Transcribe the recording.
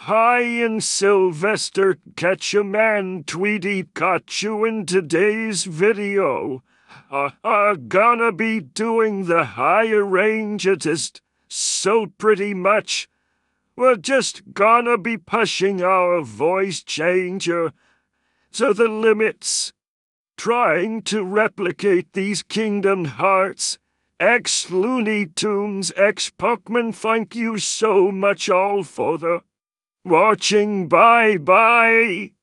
Hi and Sylvester Ketchum and Tweety Kachu in today's video. Gonna be doing the higher range artist, so pretty much we're just gonna be pushing our voice changer to the limits, trying to replicate these Kingdom Hearts X Looney Tunes X Pokemon. Thank you so much all for the watching. Bye bye.